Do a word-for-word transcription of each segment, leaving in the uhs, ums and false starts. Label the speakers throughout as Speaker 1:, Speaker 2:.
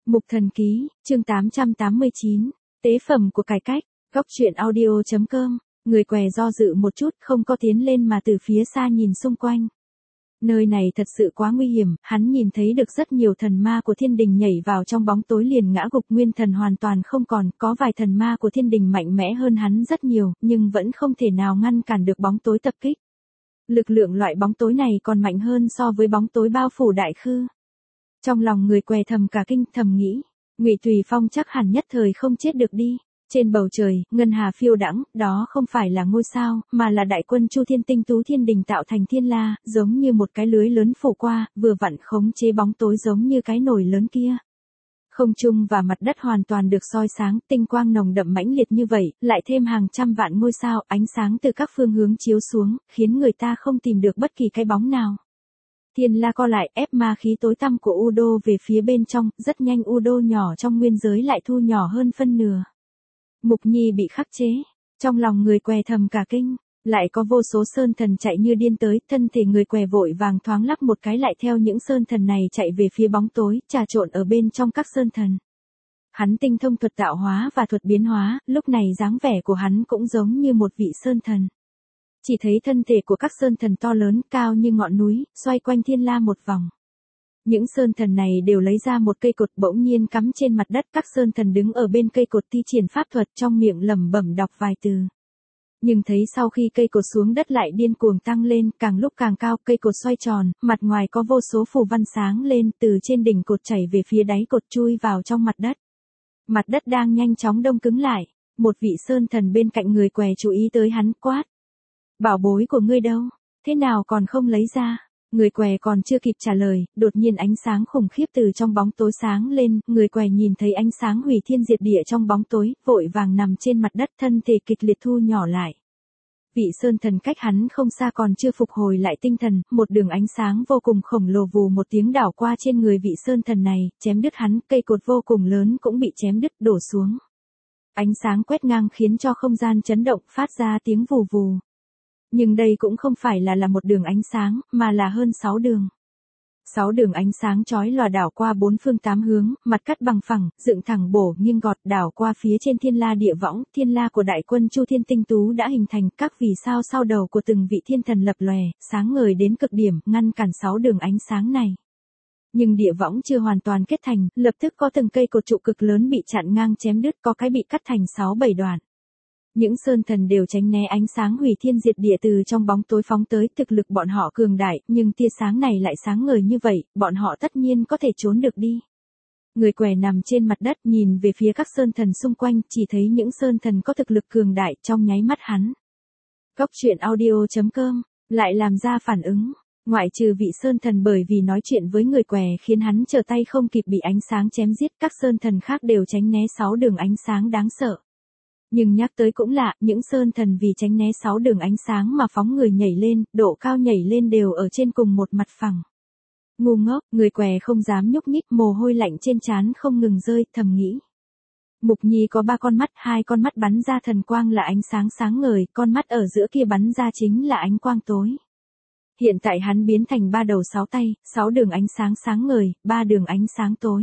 Speaker 1: Mục Thần Ký, chương tám trăm tám mươi chín, tế phẩm của cải cách, góc truyện audio.com, người què do dự một chút không có tiến lên mà từ phía xa nhìn xung quanh. Nơi này thật sự quá nguy hiểm, hắn nhìn thấy được rất nhiều thần ma của thiên đình nhảy vào trong bóng tối liền ngã gục, nguyên thần hoàn toàn không còn, có vài thần ma của thiên đình mạnh mẽ hơn hắn rất nhiều, nhưng vẫn không thể nào ngăn cản được bóng tối tập kích. Lực lượng loại bóng tối này còn mạnh hơn so với bóng tối bao phủ đại khư. Trong lòng người què thầm cả kinh, thầm nghĩ, Ngụy Tùy Phong chắc hẳn nhất thời không chết được đi. Trên bầu trời, ngân hà phiêu đãng, đó không phải là ngôi sao, mà là đại quân Chu Thiên Tinh Tú thiên đình tạo thành thiên la, giống như một cái lưới lớn phủ qua, vừa vặn khống chế bóng tối giống như cái nồi lớn kia. Không trung và mặt đất hoàn toàn được soi sáng, tinh quang nồng đậm mãnh liệt như vậy, lại thêm hàng trăm vạn ngôi sao, ánh sáng từ các phương hướng chiếu xuống, khiến người ta không tìm được bất kỳ cái bóng nào. Thiên la co lại, ép ma khí tối tăm của U Đô về phía bên trong, rất nhanh U Đô nhỏ trong nguyên giới lại thu nhỏ hơn phân nửa. Mục Nhi bị khắc chế, trong lòng người què thầm cả kinh, lại có vô số sơn thần chạy như điên tới, thân thể người què vội vàng thoáng lắp một cái lại theo những sơn thần này chạy về phía bóng tối, trà trộn ở bên trong các sơn thần. Hắn tinh thông thuật tạo hóa và thuật biến hóa, lúc này dáng vẻ của hắn cũng giống như một vị sơn thần. Chỉ thấy thân thể của các sơn thần to lớn, cao như ngọn núi, xoay quanh thiên la một vòng. Những sơn thần này đều lấy ra một cây cột bỗng nhiên cắm trên mặt đất, các sơn thần đứng ở bên cây cột thi triển pháp thuật trong miệng lẩm bẩm đọc vài từ. Nhưng thấy sau khi cây cột xuống đất lại điên cuồng tăng lên, càng lúc càng cao, cây cột xoay tròn, mặt ngoài có vô số phù văn sáng lên, từ trên đỉnh cột chảy về phía đáy cột chui vào trong mặt đất. Mặt đất đang nhanh chóng đông cứng lại, một vị sơn thần bên cạnh người què chú ý tới hắn, quát. Bảo bối của ngươi đâu, thế nào còn không lấy ra? Người què còn chưa kịp trả lời, đột nhiên ánh sáng khủng khiếp từ trong bóng tối sáng lên, người què nhìn thấy ánh sáng hủy thiên diệt địa trong bóng tối, vội vàng nằm trên mặt đất, thân thể kịch liệt thu nhỏ lại. Vị sơn thần cách hắn không xa còn chưa phục hồi lại tinh thần, một đường ánh sáng vô cùng khổng lồ vù một tiếng đảo qua trên người vị sơn thần này, chém đứt hắn, cây cột vô cùng lớn cũng bị chém đứt đổ xuống. Ánh sáng quét ngang khiến cho không gian chấn động, phát ra tiếng vù vù. Nhưng đây cũng không phải là là một đường ánh sáng, mà là hơn sáu đường. Sáu đường ánh sáng chói lòa đảo qua bốn phương tám hướng, mặt cắt bằng phẳng, dựng thẳng bổ nghiêng gọt đảo qua phía trên thiên la địa võng, thiên la của đại quân Chu Thiên Tinh Tú đã hình thành, các vì sao sau đầu của từng vị thiên thần lập lòe, sáng ngời đến cực điểm, ngăn cản sáu đường ánh sáng này. Nhưng địa võng chưa hoàn toàn kết thành, lập tức có từng cây cột trụ cực lớn bị chặn ngang chém đứt, có cái bị cắt thành sáu bảy đoạn. Những sơn thần đều tránh né ánh sáng hủy thiên diệt địa từ trong bóng tối phóng tới, thực lực bọn họ cường đại, nhưng tia sáng này lại sáng ngời như vậy, bọn họ tất nhiên có thể trốn được đi. Người què nằm trên mặt đất nhìn về phía các sơn thần xung quanh, chỉ thấy những sơn thần có thực lực cường đại, trong nháy mắt hắn. Góc truyện audio.com, lại làm ra phản ứng, ngoại trừ vị sơn thần bởi vì nói chuyện với người què khiến hắn trở tay không kịp bị ánh sáng chém giết, các sơn thần khác đều tránh né sáu đường ánh sáng đáng sợ. Nhưng nhắc tới cũng lạ, những sơn thần vì tránh né sáu đường ánh sáng mà phóng người nhảy lên, độ cao nhảy lên đều ở trên cùng một mặt phẳng. Ngu ngốc, người què không dám nhúc nhích, mồ hôi lạnh trên trán không ngừng rơi, thầm nghĩ. Mục Nhi có ba con mắt, hai con mắt bắn ra thần quang là ánh sáng sáng ngời, con mắt ở giữa kia bắn ra chính là ánh quang tối. Hiện tại hắn biến thành ba đầu sáu tay, sáu đường ánh sáng sáng ngời, ba đường ánh sáng tối.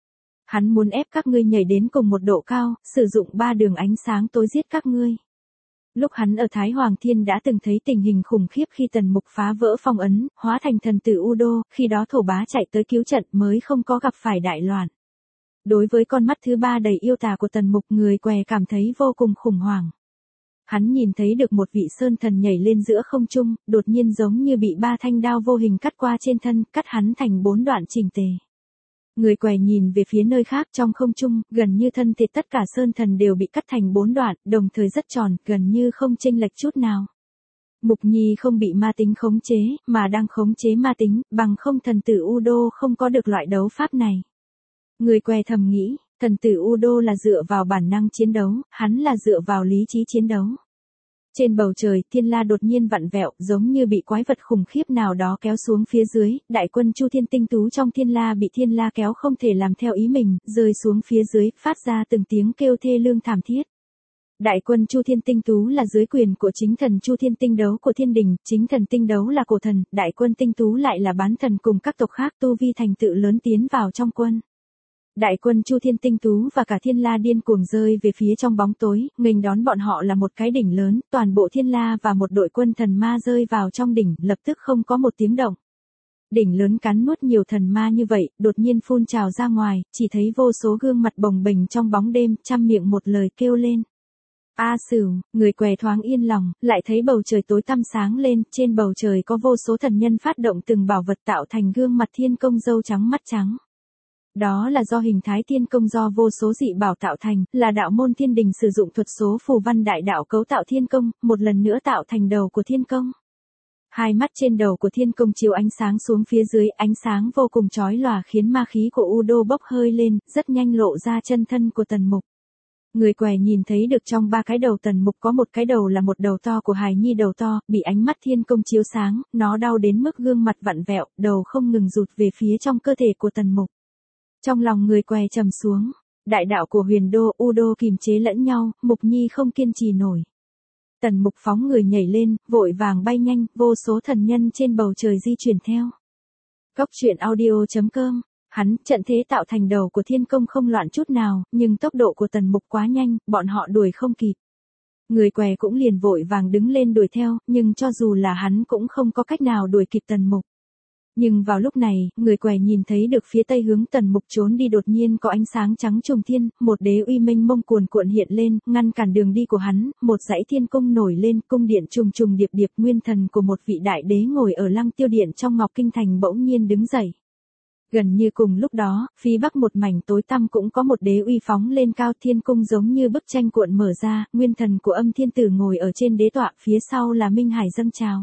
Speaker 1: Hắn muốn ép các ngươi nhảy đến cùng một độ cao, sử dụng ba đường ánh sáng tối giết các ngươi. Lúc hắn ở Thái Hoàng Thiên đã từng thấy tình hình khủng khiếp khi Tần Mục phá vỡ phong ấn, hóa thành thần tử U Đô, khi đó thổ bá chạy tới cứu trận mới không có gặp phải đại loạn. Đối với con mắt thứ ba đầy yêu tà của Tần Mục, người què cảm thấy vô cùng khủng hoảng. Hắn nhìn thấy được một vị sơn thần nhảy lên giữa không trung, đột nhiên giống như bị ba thanh đao vô hình cắt qua trên thân, cắt hắn thành bốn đoạn chỉnh tề. Người què nhìn về phía nơi khác trong không trung, gần như thân thể tất cả sơn thần đều bị cắt thành bốn đoạn, đồng thời rất tròn, gần như không chênh lệch chút nào. Mục Nhi không bị ma tính khống chế, mà đang khống chế ma tính, bằng không thần tử U Đô không có được loại đấu pháp này. Người què thầm nghĩ, thần tử U Đô là dựa vào bản năng chiến đấu, hắn là dựa vào lý trí chiến đấu. Trên bầu trời, thiên la đột nhiên vặn vẹo, giống như bị quái vật khủng khiếp nào đó kéo xuống phía dưới, đại quân Chu Thiên Tinh Tú trong thiên la bị thiên la kéo không thể làm theo ý mình, rơi xuống phía dưới, phát ra từng tiếng kêu thê lương thảm thiết. Đại quân Chu Thiên Tinh Tú là dưới quyền của chính thần Chu Thiên Tinh Đấu của thiên đình, chính thần Tinh Đấu là cổ thần, đại quân Tinh Tú lại là bán thần cùng các tộc khác, tu vi thành tựu lớn tiến vào trong quân. Đại quân Chu Thiên Tinh Tú và cả Thiên La điên cuồng rơi về phía trong bóng tối, nghênh đón bọn họ là một cái đỉnh lớn, toàn bộ Thiên La và một đội quân thần ma rơi vào trong đỉnh, lập tức không có một tiếng động. Đỉnh lớn cắn nuốt nhiều thần ma như vậy, đột nhiên phun trào ra ngoài, chỉ thấy vô số gương mặt bồng bềnh trong bóng đêm, trăm miệng một lời kêu lên. A Sửu, người què thoáng yên lòng, lại thấy bầu trời tối tăm sáng lên, trên bầu trời có vô số thần nhân phát động từng bảo vật tạo thành gương mặt thiên công dâu trắng mắt trắng. Đó là do hình thái thiên công do vô số dị bảo tạo thành, là đạo môn thiên đình sử dụng thuật số phù văn đại đạo cấu tạo thiên công, một lần nữa tạo thành đầu của thiên công. Hai mắt trên đầu của thiên công chiếu ánh sáng xuống phía dưới, ánh sáng vô cùng chói lòa khiến ma khí của Udo bốc hơi lên, rất nhanh lộ ra chân thân của Tần Mục. Người què nhìn thấy được trong ba cái đầu Tần Mục có một cái đầu là một đầu to của hài nhi đầu to, bị ánh mắt thiên công chiếu sáng, nó đau đến mức gương mặt vặn vẹo, đầu không ngừng rụt về phía trong cơ thể của Tần Mục. Trong lòng người què trầm xuống, đại đạo của Huyền Đô, Udo kìm chế lẫn nhau, Mục Nhi không kiên trì nổi. Tần Mục phóng người nhảy lên, vội vàng bay nhanh, vô số thần nhân trên bầu trời di chuyển theo. Góc truyện audio chấm com. Hắn, trận thế tạo thành đầu của thiên công không loạn chút nào, nhưng tốc độ của Tần Mục quá nhanh, bọn họ đuổi không kịp. Người què cũng liền vội vàng đứng lên đuổi theo, nhưng cho dù là hắn cũng không có cách nào đuổi kịp Tần Mục. Nhưng vào lúc này, người què nhìn thấy được phía tây hướng Tần Mục trốn đi đột nhiên có ánh sáng trắng trùng thiên, một đế uy mênh mông cuồn cuộn hiện lên, ngăn cản đường đi của hắn, một dãy thiên cung nổi lên, cung điện trùng trùng điệp điệp, nguyên thần của một vị đại đế ngồi ở Lăng Tiêu Điện trong Ngọc Kinh Thành bỗng nhiên đứng dậy. Gần như cùng lúc đó, phía bắc một mảnh tối tăm cũng có một đế uy phóng lên cao, thiên cung giống như bức tranh cuộn mở ra, nguyên thần của Âm Thiên Tử ngồi ở trên đế tọa, phía sau là Minh Hải dâng trào.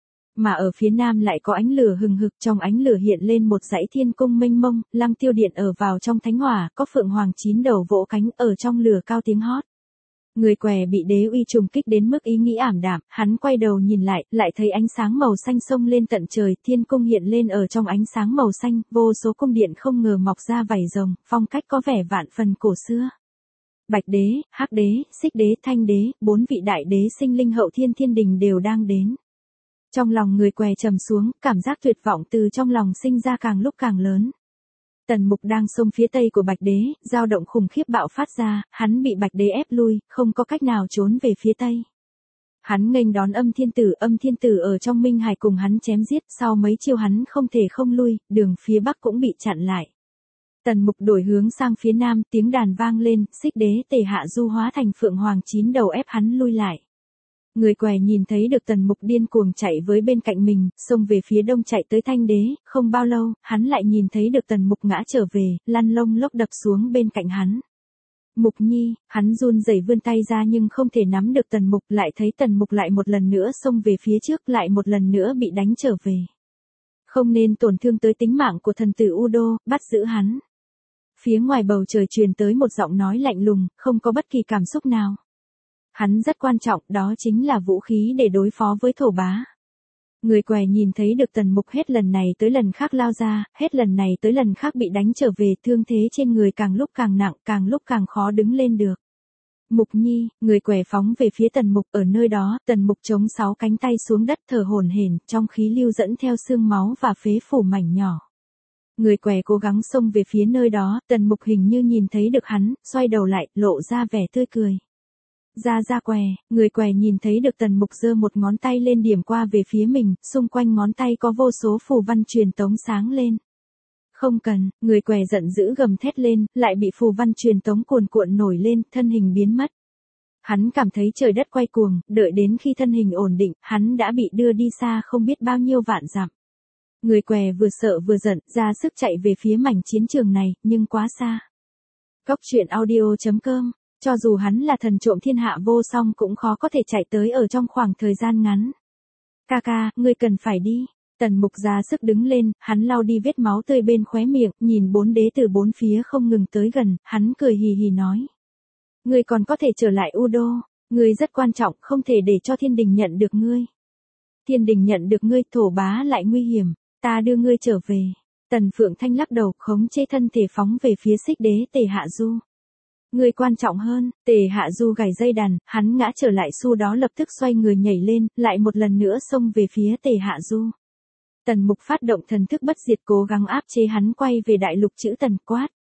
Speaker 1: Mà ở phía nam lại có ánh lửa hừng hực, trong ánh lửa hiện lên một dãy thiên cung mênh mông, Lăng Tiêu Điện ở vào trong thánh hỏa, có phượng hoàng chín đầu vỗ cánh ở trong lửa cao tiếng hót. Người què bị đế uy trùng kích đến mức ý nghĩ ảm đạm, hắn quay đầu nhìn lại, lại thấy ánh sáng màu xanh xông lên tận trời, thiên cung hiện lên ở trong ánh sáng màu xanh, vô số cung điện không ngờ mọc ra vảy rồng, phong cách có vẻ vạn phần cổ xưa. Bạch đế, hắc đế, xích đế, thanh đế, bốn vị đại đế sinh linh hậu thiên thiên đình đều đang đến. Trong lòng người què trầm xuống, cảm giác tuyệt vọng từ trong lòng sinh ra càng lúc càng lớn. Tần Mục đang xông phía tây của Bạch Đế, dao động khủng khiếp bạo phát ra, hắn bị Bạch Đế ép lui, không có cách nào trốn về phía tây. Hắn nghênh đón Âm Thiên Tử, Âm Thiên Tử ở trong Minh Hải cùng hắn chém giết, sau mấy chiêu hắn không thể không lui, đường phía bắc cũng bị chặn lại. Tần Mục đổi hướng sang phía nam, tiếng đàn vang lên, xích đế Tề Hạ Du hóa thành phượng hoàng chín đầu ép hắn lui lại. Người què nhìn thấy được Tần Mục điên cuồng chạy với bên cạnh mình, xông về phía đông chạy tới Thanh Đế, không bao lâu, hắn lại nhìn thấy được Tần Mục ngã trở về, lăn lông lốc đập xuống bên cạnh hắn. Mục Nhi, hắn run rẩy vươn tay ra nhưng không thể nắm được Tần Mục, lại thấy Tần Mục lại một lần nữa xông về phía trước, lại một lần nữa bị đánh trở về. Không nên tổn thương tới tính mạng của thần tử Udo, bắt giữ hắn. Phía ngoài bầu trời truyền tới một giọng nói lạnh lùng, không có bất kỳ cảm xúc nào. Hắn rất quan trọng, đó chính là vũ khí để đối phó với thổ bá. Người què nhìn thấy được Tần Mục hết lần này tới lần khác lao ra, hết lần này tới lần khác bị đánh trở về, thương thế trên người càng lúc càng nặng, càng lúc càng khó đứng lên được. Mục Nhi, người què phóng về phía Tần Mục, ở nơi đó, Tần Mục chống sáu cánh tay xuống đất thở hổn hển, trong khí lưu dẫn theo xương máu và phế phủ mảnh nhỏ. Người què cố gắng xông về phía nơi đó, Tần Mục hình như nhìn thấy được hắn, xoay đầu lại, lộ ra vẻ tươi cười. Ra ra què, người què nhìn thấy được Tần Mục giơ một ngón tay lên điểm qua về phía mình, xung quanh ngón tay có vô số phù văn truyền tống sáng lên. Không cần, người què giận dữ gầm thét lên, lại bị phù văn truyền tống cuồn cuộn nổi lên, thân hình biến mất. Hắn cảm thấy trời đất quay cuồng, đợi đến khi thân hình ổn định, hắn đã bị đưa đi xa không biết bao nhiêu vạn dặm. Người què vừa sợ vừa giận, ra sức chạy về phía mảnh chiến trường này, nhưng quá xa. Góc truyện audio chấm com. Cho dù hắn là thần trộm thiên hạ vô song cũng khó có thể chạy tới ở trong khoảng thời gian ngắn. Ca ca, ngươi cần phải đi. Tần Mục ra sức đứng lên, hắn lau đi vết máu tươi bên khóe miệng, nhìn bốn đế từ bốn phía không ngừng tới gần, hắn cười hì hì nói. Ngươi còn có thể trở lại Udo, ngươi rất quan trọng, không thể để cho thiên đình nhận được ngươi. Thiên đình nhận được ngươi, thổ bá lại nguy hiểm, ta đưa ngươi trở về. Tần Phượng Thanh lắc đầu, khống chế thân thể phóng về phía xích đế Tề Hạ Du. Người quan trọng hơn, Tề Hạ Du gảy dây đàn, hắn ngã trở lại, sau đó lập tức xoay người nhảy lên, lại một lần nữa xông về phía Tề Hạ Du. Tần Mục phát động thần thức bất diệt cố gắng áp chế hắn quay về đại lục chữ Tần, quát.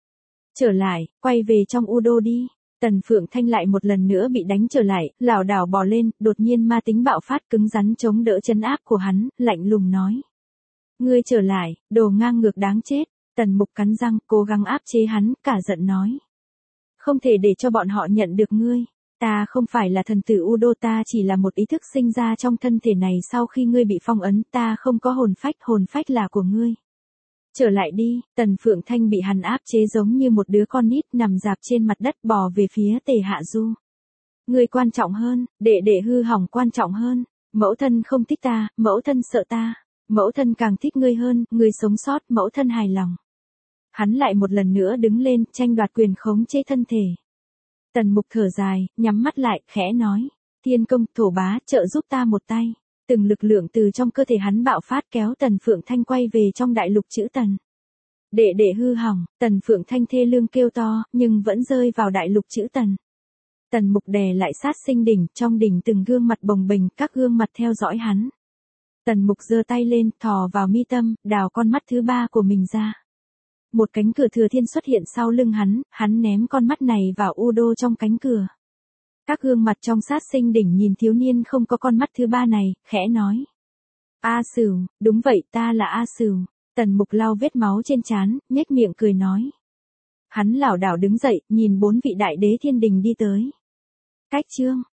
Speaker 1: Trở lại, quay về trong Udo đi. Tần Phượng Thanh lại một lần nữa bị đánh trở lại, lảo đảo bò lên, đột nhiên ma tính bạo phát cứng rắn chống đỡ chân áp của hắn, lạnh lùng nói. Ngươi trở lại, đồ ngang ngược đáng chết. Tần Mục cắn răng, cố gắng áp chế hắn, cả giận nói. Không thể để cho bọn họ nhận được ngươi. Ta không phải là thần tử Udo, ta chỉ là một ý thức sinh ra trong thân thể này sau khi ngươi bị phong ấn, ta không có hồn phách, hồn phách là của ngươi. Trở lại đi. Tần Phượng Thanh bị hắn áp chế giống như một đứa con nít nằm dạp trên mặt đất bò về phía Tề Hạ Du. Ngươi quan trọng hơn, đệ đệ hư hỏng quan trọng hơn, mẫu thân không thích ta, mẫu thân sợ ta, mẫu thân càng thích ngươi hơn, ngươi sống sót, mẫu thân hài lòng. Hắn lại một lần nữa đứng lên, tranh đoạt quyền khống chế thân thể. Tần Mục thở dài, nhắm mắt lại, khẽ nói. Thiên công, thổ bá, trợ giúp ta một tay. Từng lực lượng từ trong cơ thể hắn bạo phát kéo Tần Phượng Thanh quay về trong đại lục chữ Tần. Đệ đệ hư hỏng, Tần Phượng Thanh thê lương kêu to, nhưng vẫn rơi vào đại lục chữ Tần. Tần Mục đè lại sát sinh đỉnh, trong đỉnh từng gương mặt bồng bềnh, các gương mặt theo dõi hắn. Tần Mục giơ tay lên, thò vào mi tâm, đào con mắt thứ ba của mình ra. Một cánh cửa thừa thiên xuất hiện sau lưng hắn, hắn ném con mắt này vào Udo trong cánh cửa. Các gương mặt trong sát sinh đỉnh nhìn thiếu niên không có con mắt thứ ba này, khẽ nói. A Sửu, đúng vậy, ta là A Sửu. Tần Mục lau vết máu trên trán, nhếch miệng cười nói. Hắn lảo đảo đứng dậy, nhìn bốn vị đại đế thiên đình đi tới. Cách chương